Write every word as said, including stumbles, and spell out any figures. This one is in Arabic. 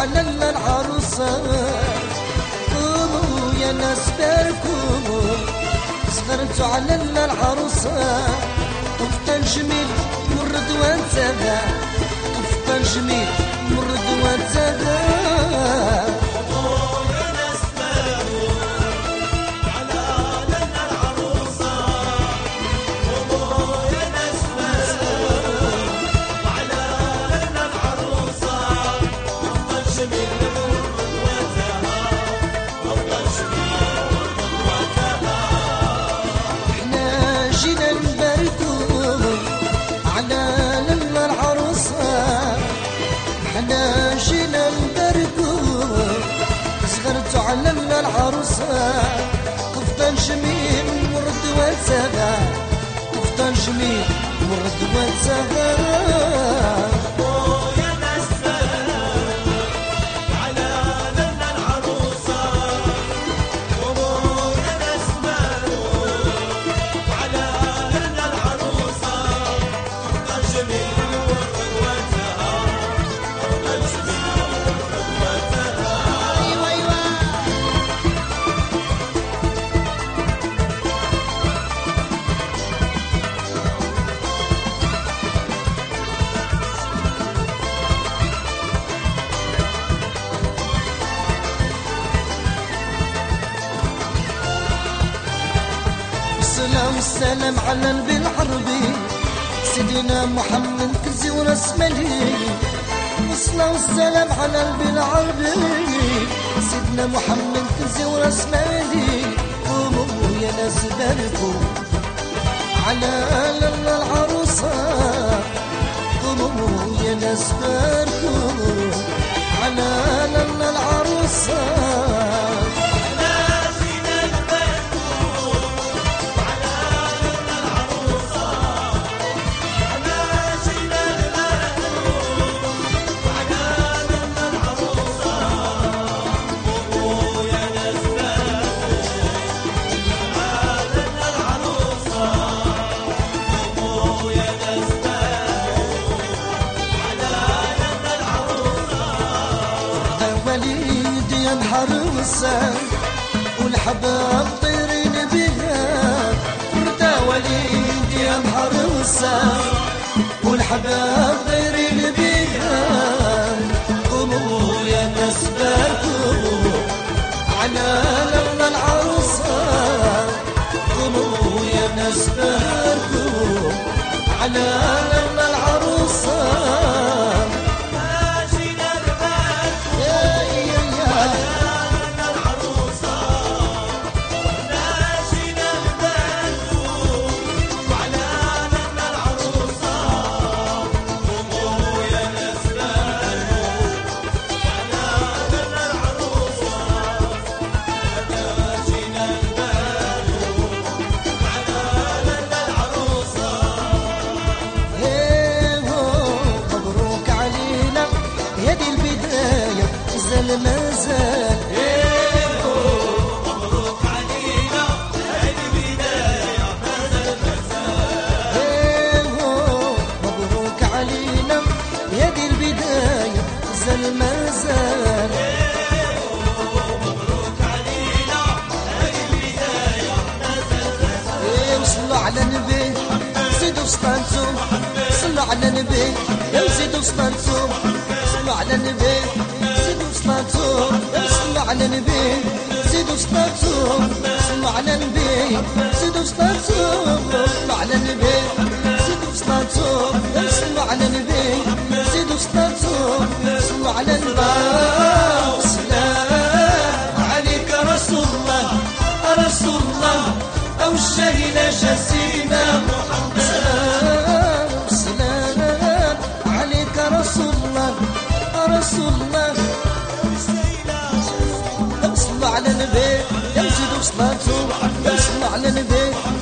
على العروسة قوموا يا ناس باركوا صغرت على العروسة طفطان جميل مرد وانتبه طفطان جميل مرد وانتبه احنا جينا نباركو صغرت على العروسة طفطان جميل مرد وانتبه طفطان جميل مرد وانتبه والسلام على النبي العربي سيدنا محمد كنزي وراس مالي والصلاة والسلام على النبي العربي سيدنا محمد كنزي وراس مالي قوموا يا ناس باركوا على العروسة قوموا يا ناس باركوا على العروسة محروسة والحباب طيرين بها وردة وليد يا محروسة والحباب طيرين بها قوموا يا ناس باركوا على العروسة قوموا يا ناس باركوا على العروسة ما زال مبروك علينا هذه بداية ما زال ما زال مبروك علينا هذه البداية زال ما زال مبروك علينا هذه البداية ما زال ما زال وصلوا على النبي زيدوا صلاتهم صلوا على النبي زيدوا صلاتهم صلوا على النبي صلاتهم صلوا على النبي زيدوا صلاتهم صلوا على النبي زيدوا صلاتهم صلوا على النبي زيدوا صلاتهم صلوا على النبي زيدوا صلاتهم صلوا على النبي سلام عليك رسول الله رسول الله أوجه إلى جسيمة محمد سلام سلام عليك رسول الله رسول الله صلوا على النبي يا زيدوا صلاتهم صلوا على النبي